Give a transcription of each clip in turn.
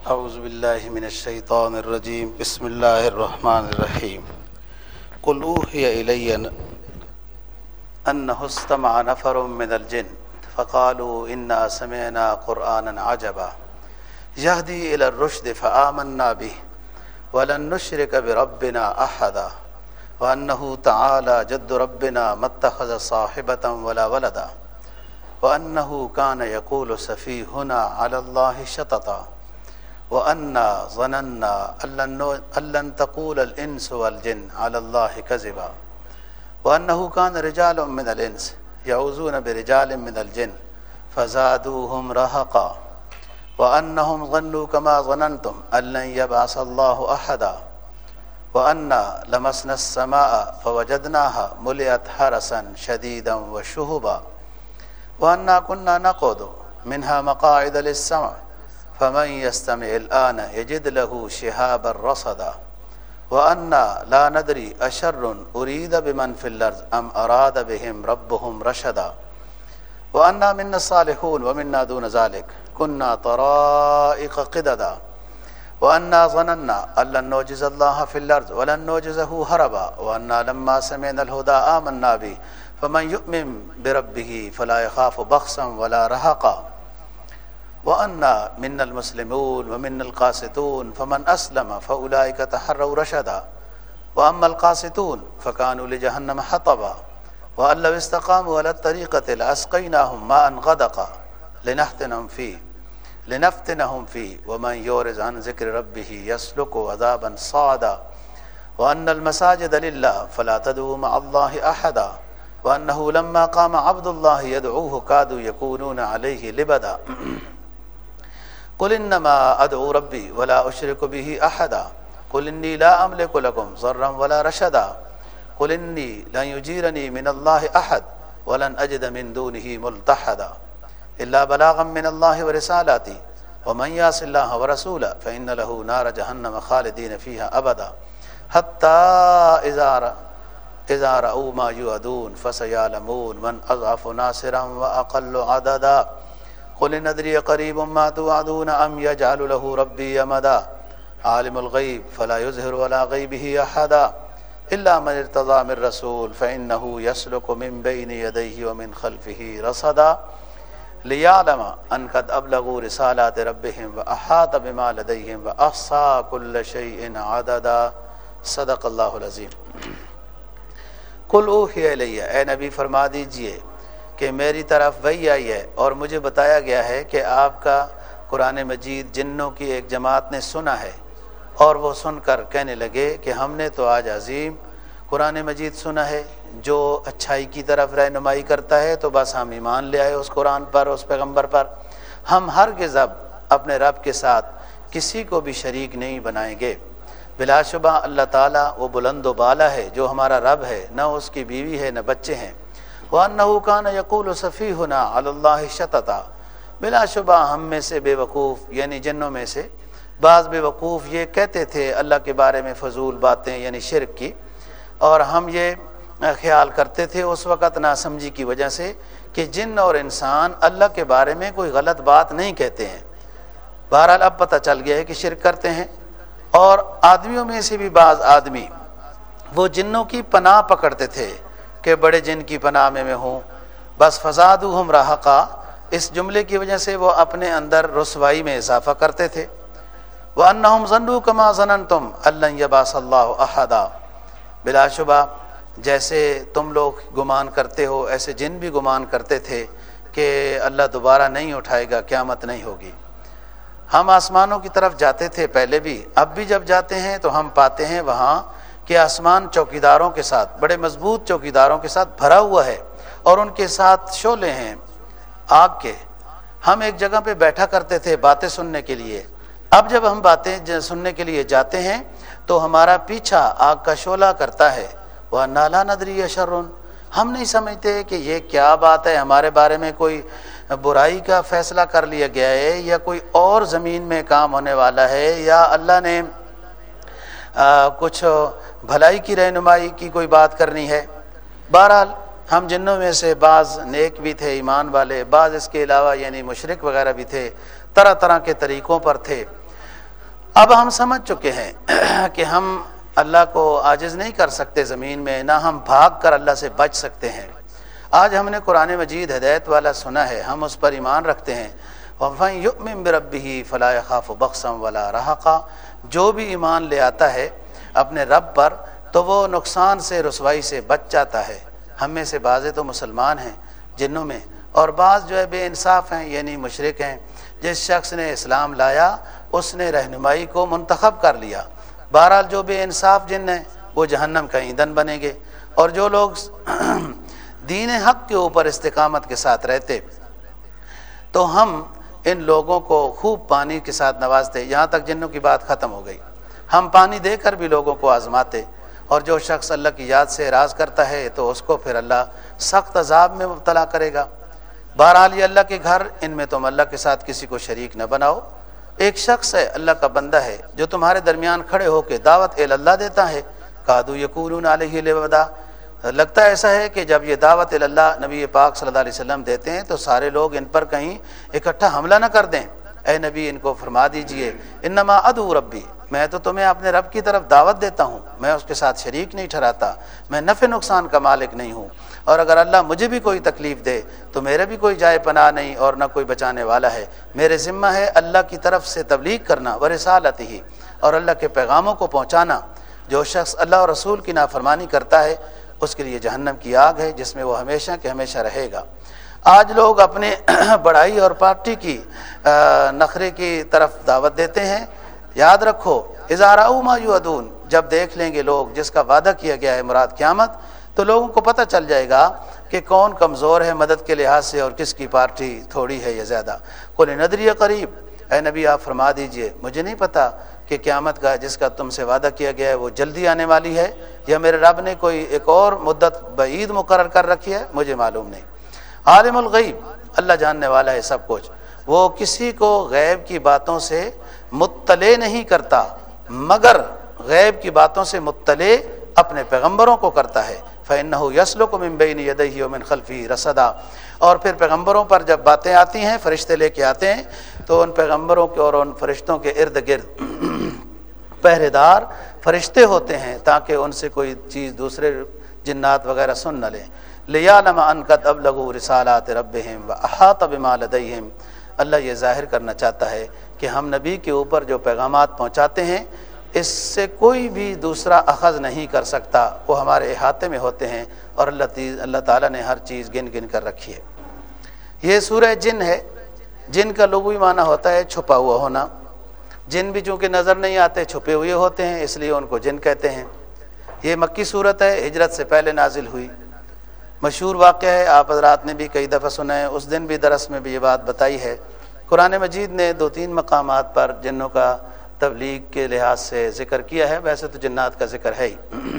اعوذ باللہ من الشیطان الرجیم بسم اللہ الرحمن الرحیم قل اوحی الی انہ استمع نفر من الجن فقالوا انا سمعنا قرآنا عجبا یہدی الی الرشد فآمنا به ولن نشرک بربنا احدا وانہ تعالی جد ربنا ما اتخذ صاحبۃ ولا ولدا وانہ کان یقول سفیہنا علی اللہ شططا وَأَنَّا ظَنَنَّا أَن لَّن تَقُولَ الْإِنسُ وَالْجِنُّ عَلَى اللَّهِ كَذِبًا وَأَنَّهُ كَانَ رِجَالٌ مِّنَ الْإِنسِ يَعُوذُونَ بِرِجَالٍ مِّنَ الْجِنِّ فَزَادُوهُمْ رَهَقًا وَأَنَّهُمْ ظَنُّوا كَمَا ظَنَنتُمْ أَن لَّن يَبْعَثَ اللَّهُ أَحَدًا وَأَنَّا لَمَسْنَا السَّمَاءَ فَوَجَدْنَاهَا مُلِئَتْ حَرَسًا شَدِيدًا وَشُهُبًا وَأَنَّا كُنَّا نَقْعُدُ مِنْهَا مَقَاعِدَ لِلسَّمْعِ فمن يستمع الآن يجد له شهابا رصدا وأنا لا ندري أشر أريد بمن في الأرض أم أراد بهم ربهم رشدا وأنا منا الصالحون ومنا دون ذلك كنا طرائق قددا وأنا ظننا أن لن نعجز الله في الأرض ولن نعجزه هربا وأنا لما سمعنا الهدى آمنا به فمن يؤمن بربه فلا يخاف بخسا ولا رهقا وَأَنَّا مِنَّا الْمُسْلِمُونَ وَمِنَّا الْقَاسِطُونَ فَمَنْ أَسْلَمَ فَأُولَٰئِكَ تَحَرَّوْا رَشَدًا وَأَمَّا الْقَاسِطُونَ فَكَانُوا لِجَهَنَّمَ حَطَبًا وَأَن لَّوِ اسْتَقَامُوا عَلَى الطَّرِيقَةِ لَأَسْقَيْنَاهُم مَّاءً غَدَقًا لِنَفْتِنَهُمْ فِيهِ وَمَن يُعْرِضْ عَن ذِكْرِ رَبِّهِ يَسْلُكْهُ عَذَابًا صَعَدًا وَأَنَّ الْمَسَاجِدَ لِلَّهِ فَلَا تَدْعُوا مَعَ اللَّهِ أَحَدًا وَأَنَّهُ لَمَّا قَامَ عَبْدُ اللَّهِ يَدْعُوهُ كَادُوا يَكُونُونَ عَلَيْهِ لِبَدًا قل انما ادعو ربی ولا اشرک به احدا قل انی لا املک لکم ضرا ولا رشدا قل انی لن یجیرنی من اللہ احد ولن اجد من دونه ملتحدا الا بلاغا من اللہ ورسالاتی ومن یعص اللہ ورسولہ فان له نار جہنم خالدین فیہا ابدا حتی اذا رأوا ما یوعدون فسیعلمون من اضعف ناصرا واقل عددا قل ندری قریب ما توعدون ام یجعل له ربی امدا عالم الغیب فلا یظہر علی غیبہ احدا الا من ارتضى من رسول فانه يسلك من بین یدیہ ومن خلفہ رصدا لیعلم ان قد ابلغوا رسالات ربهم واحاط بما لدیہم واحصى كل شیء عددا صدق اللہ العظیم۔ قل اوحی الی، اے نبی فرما دیجئے کہ میری طرف وحی آئی ہے اور مجھے بتایا گیا ہے کہ آپ کا قرآن مجید جنوں کی ایک جماعت نے سنا ہے، اور وہ سن کر کہنے لگے کہ ہم نے تو آج عظیم قرآن مجید سنا ہے جو اچھائی کی طرف رہنمائی کرتا ہے، تو بس ہم ایمان لے آئے اس قرآن پر، اس پیغمبر پر، ہم ہرگز اب اپنے رب کے ساتھ کسی کو بھی شریک نہیں بنائیں گے۔ بلا شبہ اللہ تعالیٰ وہ بلند و بالا ہے جو ہمارا رب ہے، نہ اس کی بیوی ہے نہ بچے ہیں۔ وَأَنَّهُ كَانَ يَقُولُ سَفِيهُنَا عَلَى اللَّهِ شَطَطًا، بلا شبہ ہم میں سے بے وقوف یعنی جنوں میں سے بعض بے وقوف یہ کہتے تھے اللہ کے بارے میں فضول باتیں یعنی شرک کی، اور ہم یہ خیال کرتے تھے اس وقت ناسمجھی کی وجہ سے کہ جن اور انسان اللہ کے بارے میں کوئی غلط بات نہیں کہتے ہیں۔ بہرحال اب پتہ چل گیا ہے کہ شرک کرتے ہیں، اور آدمیوں میں سے بھی بعض آدمی وہ جنوں کی پناہ پکڑتے تھے کہ بڑے جن کی پناہ میں ہوں، بس فزادوہم رہقا، اس جملے کی وجہ سے وہ اپنے اندر رسوائی میں اضافہ کرتے تھے۔ وَأَنَّهُمْ ظَنُّوا كَمَا ظَنَنْتُمْ أَن لَّن يَبْعَثَ اللَّهُ أَحَدًا، بلا شبہ جیسے تم لوگ گمان کرتے ہو ایسے جن بھی گمان کرتے تھے کہ اللہ دوبارہ نہیں اٹھائے گا، قیامت نہیں ہوگی۔ ہم آسمانوں کی طرف جاتے تھے پہلے بھی، اب بھی جب جاتے ہیں تو ہم پاتے ہیں وہاں کہ آسمان چوکیداروں کے ساتھ، بڑے مضبوط چوکیداروں کے ساتھ بھرا ہوا ہے، اور ان کے ساتھ شعلے ہیں آگ کے۔ ہم ایک جگہ پہ بیٹھا کرتے تھے باتیں سننے کے لیے، اب جب ہم باتیں سننے کے لیے جاتے ہیں تو ہمارا پیچھا آگ کا شعلہ کرتا ہے۔ وَأَنَّا لَا نَدْرِي أَشَرٌ، ہم نہیں سمجھتے کہ یہ کیا بات ہے، ہمارے بارے میں کوئی برائی کا فیصلہ کر لیا گیا ہے، یا کوئی اور زمین میں کام ہونے والا ہے، یا اللہ نے کچھ بھلائی کی رہنمائی کی کوئی بات کرنی ہے۔ بہرحال ہم جنوں میں سے بعض نیک بھی تھے، ایمان والے، بعض اس کے علاوہ یعنی مشرک وغیرہ بھی تھے، طرح طرح کے طریقوں پر تھے۔ اب ہم سمجھ چکے ہیں کہ ہم اللہ کو عاجز نہیں کر سکتے زمین میں، نہ ہم بھاگ کر اللہ سے بچ سکتے ہیں۔ آج ہم نے قرآن مجید ہدایت والا سنا ہے، ہم اس پر ایمان رکھتے ہیں۔ وَمَن يُؤْمِن بِرَبِّهِ فَلَا يَخَافُ بَخْسًا وَلَا رَهَقًا، جو بھی ایمان لے آتا ہے اپنے رب پر تو وہ نقصان سے، رسوائی سے بچ جاتا ہے۔ ہم میں سے بعض تو مسلمان ہیں جنوں میں، اور بعض جو ہے بے انصاف ہیں، یعنی مشرک ہیں۔ جس شخص نے اسلام لایا اس نے رہنمائی کو منتخب کر لیا۔ بہرحال جو بے انصاف جن ہیں وہ جہنم کا ایندھن بنیں گے، اور جو لوگ دین حق کے اوپر استقامت کے ساتھ رہتے تو ہم ان لوگوں کو خوب پانی کے ساتھ نوازتے۔ یہاں تک جنوں کی بات ختم ہو گئی، ہم پانی دے کر بھی لوگوں کو آزماتے، اور جو شخص اللہ کی یاد سے اعراض کرتا ہے تو اس کو پھر اللہ سخت عذاب میں مبتلا کرے گا۔ بہرحال یہ اللہ کے گھر، ان میں تم اللہ کے ساتھ کسی کو شریک نہ بناؤ۔ ایک شخص ہے، اللہ کا بندہ ہے، جو تمہارے درمیان کھڑے ہو کے دعوت اللہ دیتا ہے۔ قادو یقولون علیہ لبدا، لگتا ایسا ہے کہ جب یہ دعوت اللہ نبی پاک صلی اللہ علیہ وسلم دیتے ہیں تو سارے لوگ ان پر کہیں اکٹھا حملہ نہ کر دیں۔ اے نبی ان کو فرما دیجئے انما ادعو ربی، میں تو تمہیں اپنے رب کی طرف دعوت دیتا ہوں، میں اس کے ساتھ شریک نہیں ٹھہراتا، میں نفع نقصان کا مالک نہیں ہوں، اور اگر اللہ مجھے بھی کوئی تکلیف دے تو میرے بھی کوئی جائے پناہ نہیں اور نہ کوئی بچانے والا ہے۔ میرے ذمہ ہے اللہ کی طرف سے تبلیغ کرنا ورسالتہ، اور اللہ کے پیغاموں کو پہنچانا۔ جو شخص اللہ اور رسول کی نافرمانی کرتا ہے اس کے لیے جہنم کی آگ ہے جس میں وہ ہمیشہ کہ ہمیشہ رہے گا۔ آج لوگ اپنے بڑائی اور پارٹی کی نخرے کی طرف دعوت دیتے ہیں۔ یاد رکھو اذا رأوا ما یوعدون، جب دیکھ لیں گے لوگ جس کا وعدہ کیا گیا ہے مراد قیامت، تو لوگوں کو پتہ چل جائے گا کہ کون کمزور ہے مدد کے لحاظ سے اور کس کی پارٹی تھوڑی ہے یا زیادہ۔ قل ندری قریب، اے نبی آپ فرما دیجئے مجھے نہیں پتا کہ قیامت کا جس کا تم سے وعدہ کیا گیا ہے وہ جلدی آنے والی ہے یا میرے رب نے کوئی ایک اور مدت بعید مقرر کر رکھی ہے، مجھے معلوم نہیں۔ عالم الغیب، اللہ جاننے والا ہے سب کچھ، وہ کسی کو غیب کی باتوں سے مطلع نہیں کرتا مگر غیب کی باتوں سے مطلع اپنے پیغمبروں کو کرتا ہے۔ فَإِنَّهُ يَسْلُكُ مِن بَيْنِ يَدَيْهِ وَمِن خَلْفِهِ رَصَدًا، اور پھر پیغمبروں پر جب باتیں آتی ہیں، فرشتے لے کے آتے ہیں، تو ان پیغمبروں کے اور ان فرشتوں کے ارد گرد پہرے دار فرشتے ہوتے ہیں تاکہ ان سے کوئی چیز دوسرے جنات وغیرہ سن نہ لیں۔ لِيَعْلَمَ أَنْ قَدْ أَبْلَغُوا رِسَالَاتِ رَبِّهِمْ وَأَحَاطَ بِمَا لَدَيْهِمْ، اللہ یہ ظاہر کرنا چاہتا ہے کہ ہم نبی کے اوپر جو پیغامات پہنچاتے ہیں اس سے کوئی بھی دوسرا اخذ نہیں کر سکتا، وہ ہمارے احاطے میں ہوتے ہیں، اور اللہ تعالیٰ نے ہر چیز گن گن کر رکھی ہے۔ یہ سورہ جن ہے، جن کا لغوی معنی ہوتا ہے چھپا ہوا ہونا۔ جن بھی چونکہ نظر نہیں آتے چھپے ہوئے ہوتے ہیں، اس لیے ان کو جن کہتے ہیں۔ یہ مکی صورت ہے، ہجرت سے پہلے نازل ہوئی۔ مشہور واقعہ ہے، آپ حضرات نے بھی کئی دفعہ سنا ہے، اس دن بھی درس میں بھی یہ بات بتائی ہے۔ قرآن مجید نے 2-3 مقامات پر جنوں کا تبلیغ کے لحاظ سے ذکر کیا ہے، ویسے تو جنات کا ذکر ہے ہی۔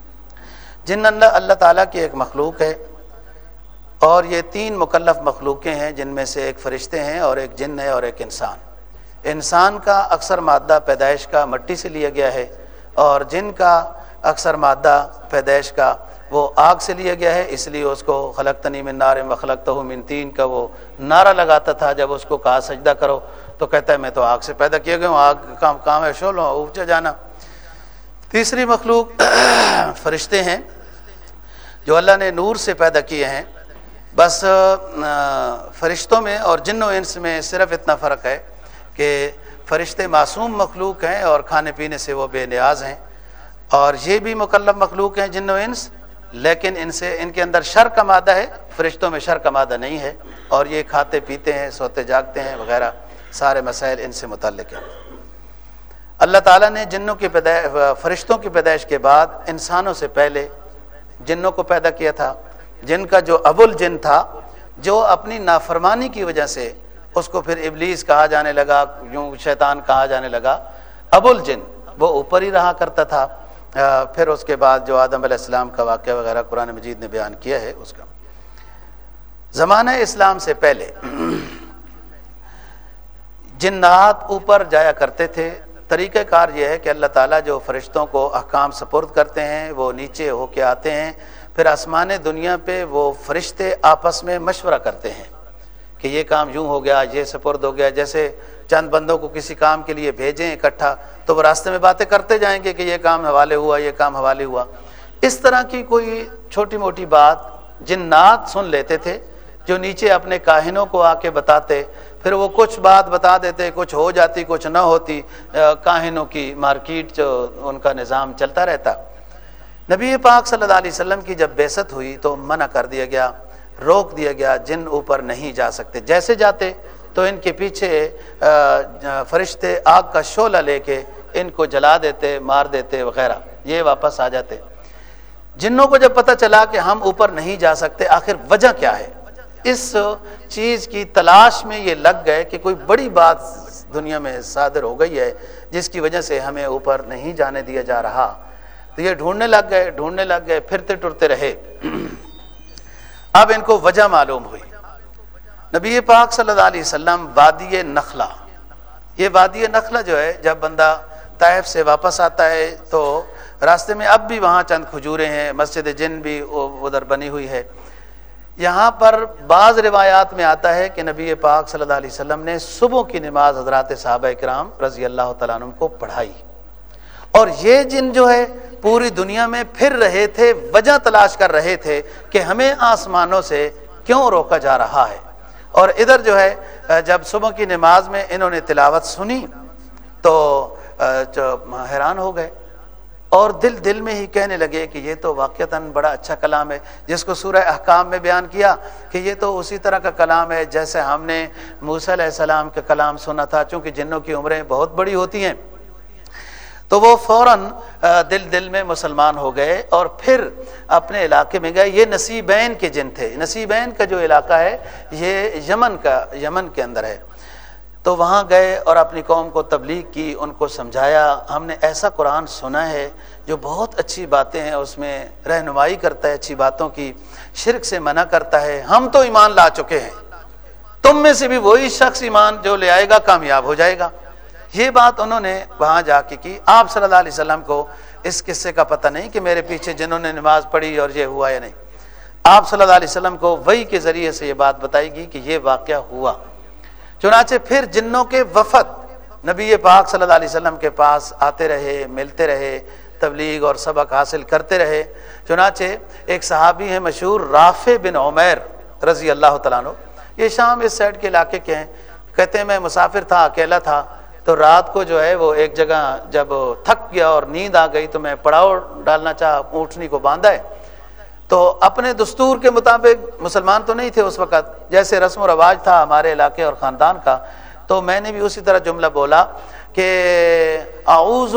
جن اللہ تعالیٰ کی ایک مخلوق ہے، اور یہ 3 مکلف مخلوقیں ہیں جن میں سے ایک فرشتے ہیں اور ایک جن ہے اور ایک انسان۔ انسان کا اکثر مادہ پیدائش کا مٹی سے لیا گیا ہے، اور جن کا اکثر مادہ پیدائش کا وہ آگ سے لیا گیا ہے، اس لیے اس کو خلقتنی من نار وخلقتہ من طین کا وہ نعرہ لگاتا تھا جب اس کو کہا سجدہ کرو تو کہتا ہے میں تو آگ سے پیدا کیا گیا ہوں، آگ کا کام ہے شعلوں اونچا جانا۔ تیسری مخلوق فرشتے ہیں جو اللہ نے نور سے پیدا کیے ہیں۔ بس فرشتوں میں اور جن و انس میں صرف اتنا فرق ہے کہ فرشتے معصوم مخلوق ہیں اور کھانے پینے سے وہ بے نیاز ہیں، اور یہ بھی مکلف مخلوق ہیں جن و انس، لیکن ان کے اندر شر کا مادہ ہے، فرشتوں میں شر کا مادہ نہیں ہے، اور یہ کھاتے پیتے ہیں، سوتے جاگتے ہیں وغیرہ، سارے مسائل ان سے متعلق ہیں۔ اللہ تعالیٰ نے فرشتوں کی پیدائش کے بعد انسانوں سے پہلے جنوں کو پیدا کیا تھا۔ جن کا جو ابو الجن تھا، جو اپنی نافرمانی کی وجہ سے اس کو پھر ابلیس کہا جانے لگا، یوں شیطان کہا جانے لگا۔ ابو الجن وہ اوپر ہی رہا کرتا تھا۔ پھر اس کے بعد جو آدم علیہ السلام کا واقعہ وغیرہ قرآن مجید نے بیان کیا ہے، اس کا زمانہ اسلام سے پہلے جنات اوپر جایا کرتے تھے۔ طریقہ کار یہ ہے کہ اللہ تعالیٰ جو فرشتوں کو احکام سپرد کرتے ہیں وہ نیچے ہو کے آتے ہیں، پھر آسمان دنیا پہ وہ فرشتے آپس میں مشورہ کرتے ہیں کہ یہ کام یوں ہو گیا، یہ سپرد ہو گیا. جیسے چند بندوں کو کسی کام کے لیے بھیجیں اکٹھا تو وہ راستے میں باتیں کرتے جائیں گے کہ یہ کام حوالے ہوا، یہ کام حوالے ہوا. اس طرح کی کوئی چھوٹی موٹی بات جنات سن لیتے تھے، جو نیچے اپنے کاہنوں کو آ کے بتاتے، پھر وہ کچھ بات بتا دیتے، کچھ ہو جاتی کچھ نہ ہوتی. کاہنوں کی مارکیٹ جو ان کا نظام چلتا رہتا. نبی پاک صلی اللہ علیہ وسلم کی جب بعثت ہوئی تو منع کر دیا گیا، روک دیا گیا، جن اوپر نہیں جا سکتے. جیسے جاتے تو ان کے پیچھے فرشتے آگ کا شعلہ لے کے ان کو جلا دیتے، مار دیتے وغیرہ، یہ واپس آ جاتے. جنوں کو جب پتہ چلا کہ ہم اوپر نہیں جا سکتے، آخر وجہ کیا ہے، اس چیز کی تلاش میں یہ لگ گئے کہ کوئی بڑی بات دنیا میں صادر ہو گئی ہے جس کی وجہ سے ہمیں اوپر نہیں جانے دیا جا رہا. تو یہ ڈھونڈنے لگ گئے، پھرتے ٹرتے رہے. اب ان کو وجہ معلوم ہوئی. نبی پاک صلی اللہ علیہ وسلم وادی نخلہ، یہ وادی نخلہ جو ہے، جب بندہ طائف سے واپس آتا ہے تو راستے میں اب بھی وہاں چند کھجوریں ہیں، مسجد جن بھی ادھر بنی ہوئی ہے. یہاں پر بعض روایات میں آتا ہے کہ نبی پاک صلی اللہ علیہ وسلم نے صبح کی نماز حضرات صحابہ کرام رضی اللہ تعالیٰ عنہ کو پڑھائی. اور یہ جن جو ہے پوری دنیا میں پھر رہے تھے، وجہ تلاش کر رہے تھے کہ ہمیں آسمانوں سے کیوں روکا جا رہا ہے. اور ادھر جو ہے جب صبح کی نماز میں انہوں نے تلاوت سنی تو حیران ہو گئے اور دل میں ہی کہنے لگے کہ یہ تو واقعتاً بڑا اچھا کلام ہے، جس کو سورہ احکام میں بیان کیا کہ یہ تو اسی طرح کا کلام ہے جیسے ہم نے موسیٰ علیہ السلام کا کلام سنا تھا. چونکہ جنوں کی عمریں بہت بڑی ہوتی ہیں تو وہ فوراً دل میں مسلمان ہو گئے اور پھر اپنے علاقے میں گئے. یہ نصیبین کے جن تھے. نصیبین کا جو علاقہ ہے یہ یمن کے اندر ہے. تو وہاں گئے اور اپنی قوم کو تبلیغ کی، ان کو سمجھایا ہم نے ایسا قرآن سنا ہے جو بہت اچھی باتیں ہیں، اس میں رہنمائی کرتا ہے اچھی باتوں کی، شرک سے منع کرتا ہے. ہم تو ایمان لا چکے ہیں، تم میں سے بھی وہی شخص ایمان جو لے آئے گا کامیاب ہو جائے گا. یہ بات انہوں نے وہاں جا کے کی. آپ صلی اللہ علیہ وسلم کو اس قصے کا پتہ نہیں کہ میرے پیچھے جنہوں نے نماز پڑھی اور یہ ہوا یا نہیں. آپ صلی اللہ علیہ وسلم کو وحی کے ذریعے سے یہ بات بتائی گئی کہ یہ واقعہ ہوا. چنانچہ پھر جنوں کے وفد نبی پاک صلی اللہ علیہ وسلم کے پاس آتے رہے، ملتے رہے، تبلیغ اور سبق حاصل کرتے رہے. چنانچہ ایک صحابی ہیں مشہور رافع بن عمیر رضی اللہ تعالیٰ عنہ، یہ شام اس سائڈ کے علاقے کے ہیں. کہتے ہیں میں مسافر تھا، اکیلا تھا، تو رات کو جو ہے وہ ایک جگہ جب تھک گیا اور نیند آ گئی تو میں پڑاؤ ڈالنا چاہا، اونٹنی کو باندھا ہے. تو اپنے دستور کے مطابق مسلمان تو نہیں تھے اس وقت، جیسے رسم و رواج تھا ہمارے علاقے اور خاندان کا، تو میں نے بھی اسی طرح جملہ بولا کہ اعوذ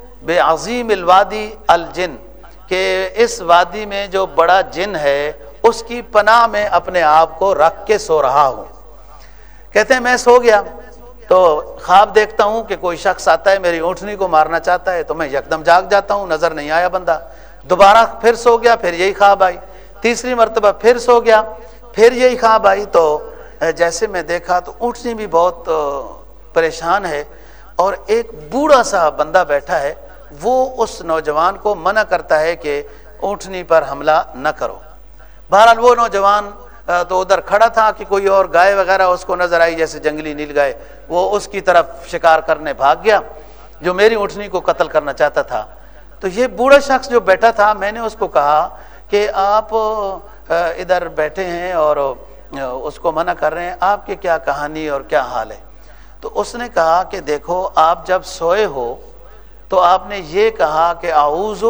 بعظیم الوادی الجن، کہ اس وادی میں جو بڑا جن ہے اس کی پناہ میں اپنے آپ کو رکھ کے سو رہا ہوں. کہتے ہیں میں سو گیا تو خواب دیکھتا ہوں کہ کوئی شخص آتا ہے میری اونٹنی کو مارنا چاہتا ہے، تو میں یکدم جاگ جاتا ہوں، نظر نہیں آیا بندہ. دوبارہ پھر سو گیا، پھر یہی خواب آئی. تیسری مرتبہ پھر سو گیا، پھر یہی خواب آئی. تو جیسے میں دیکھا تو اونٹنی بھی بہت پریشان ہے اور ایک بوڑھا سا بندہ بیٹھا ہے، وہ اس نوجوان کو منع کرتا ہے کہ اونٹنی پر حملہ نہ کرو. بہرحال وہ نوجوان تو ادھر کھڑا تھا کہ کوئی اور گائے وغیرہ اس کو نظر آئی، جیسے جنگلی نیل گائے، وہ اس کی طرف شکار کرنے بھاگ گیا جو میری اونٹنی کو قتل کرنا چاہتا تھا. تو یہ بوڑھا شخص جو بیٹھا تھا، میں نے اس کو کہا کہ آپ ادھر بیٹھے ہیں اور اس کو منع کر رہے ہیں، آپ کی کیا کہانی اور کیا حال ہے؟ تو اس نے کہا کہ دیکھو آپ جب سوئے ہو تو آپ نے یہ کہا کہ اعوذ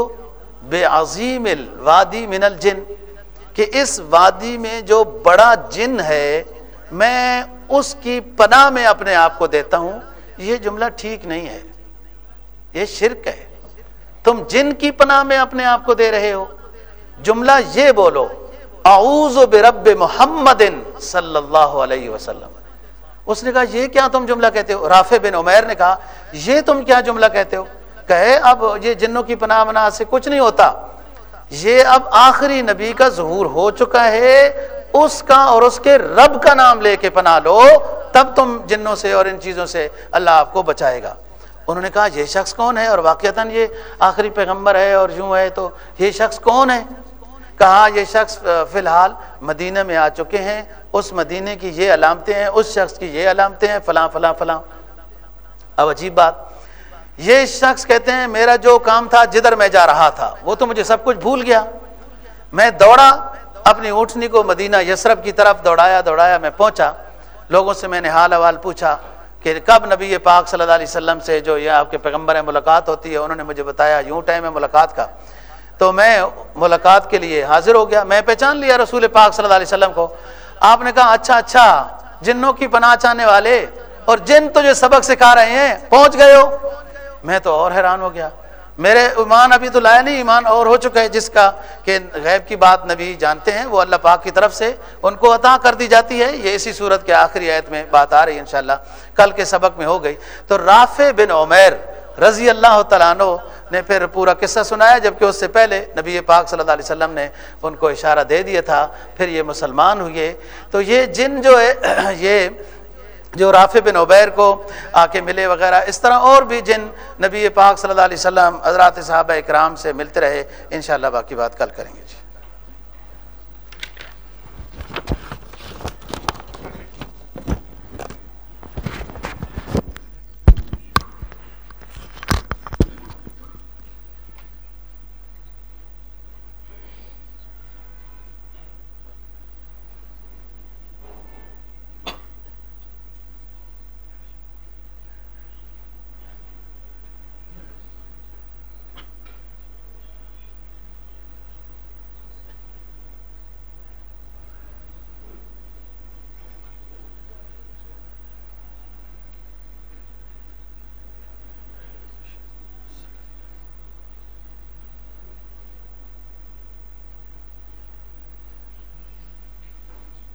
بعظیم الوادی من الجن، کہ اس وادی میں جو بڑا جن ہے میں اس کی پناہ میں اپنے آپ کو دیتا ہوں. یہ جملہ ٹھیک نہیں ہے، یہ شرک ہے. تم جن کی پناہ میں اپنے آپ کو دے رہے ہو. جملہ یہ بولو اعوذ برب محمد صلی اللہ علیہ وسلم. اس نے کہا یہ کیا تم جملہ کہتے ہو؟ رافع بن عمیر نے کہا یہ تم کیا جملہ کہتے ہو؟ کہے اب یہ جنوں کی پناہ مناہ سے کچھ نہیں ہوتا، یہ اب آخری نبی کا ظہور ہو چکا ہے، اس کا اور اس کے رب کا نام لے کے پناہ لو، تب تم جنوں سے اور ان چیزوں سے اللہ آپ کو بچائے گا. انہوں نے کہا یہ شخص کون ہے؟ اور واقعتاً یہ آخری پیغمبر ہے اور یوں ہے، تو یہ شخص کون ہے؟ کہا یہ شخص فی الحال مدینہ میں آ چکے ہیں اس مدینے کی یہ علامتیں ہیں، اس شخص کی یہ علامتیں ہیں، فلاں فلاں فلاں۔ اب عجیب بات، یہ شخص کہتے ہیں میرا جو کام تھا، جدھر میں جا رہا تھا وہ تو مجھے سب کچھ بھول گیا، میں دوڑا اپنی اونٹنی کو مدینہ یثرب کی طرف دوڑایا میں پہنچا، لوگوں سے میں نے حال احوال پوچھا کہ کب نبی پاک صلی اللہ علیہ وسلم سے جو یہ آپ کے پیغمبر ہیں ملاقات ہوتی ہے، انہوں نے مجھے بتایا یوں ٹائم ہے ملاقات کا، تو میں ملاقات کے لیے حاضر ہو گیا، میں پہچان لیا رسول پاک صلی اللہ علیہ وسلم کو۔ آپ نے کہا اچھا جنوں کی پناہ چاہنے والے اور جن تجھے سبق سکھا رہے ہیں پہنچ گئے ہو۔ میں تو اور حیران ہو گیا، میرے ایمان ابھی تو لایا نہیں، ایمان اور ہو چکا ہے، جس کا کہ غیب کی بات نبی جانتے ہیں وہ اللہ پاک کی طرف سے ان کو عطا کر دی جاتی ہے۔ یہ اسی صورت کے آخری آیت میں بات آ رہی ہے، انشاءاللہ کل کے سبق میں ہو گئی۔ تو رافع بن عمیر رضی اللہ تعالیٰ عنہ نے پھر پورا قصہ سنایا، جبکہ اس سے پہلے نبی پاک صلی اللہ علیہ وسلم نے ان کو اشارہ دے دیا تھا، پھر یہ مسلمان ہوئے۔ تو یہ جن جو ہے یہ جو رافع بن عبیر کو آ کے ملے وغیرہ، اس طرح اور بھی جن نبی پاک صلی اللہ علیہ وسلم حضرات صحابہ اکرام سے ملتے رہے، انشاءاللہ باقی بات کل کریں گے۔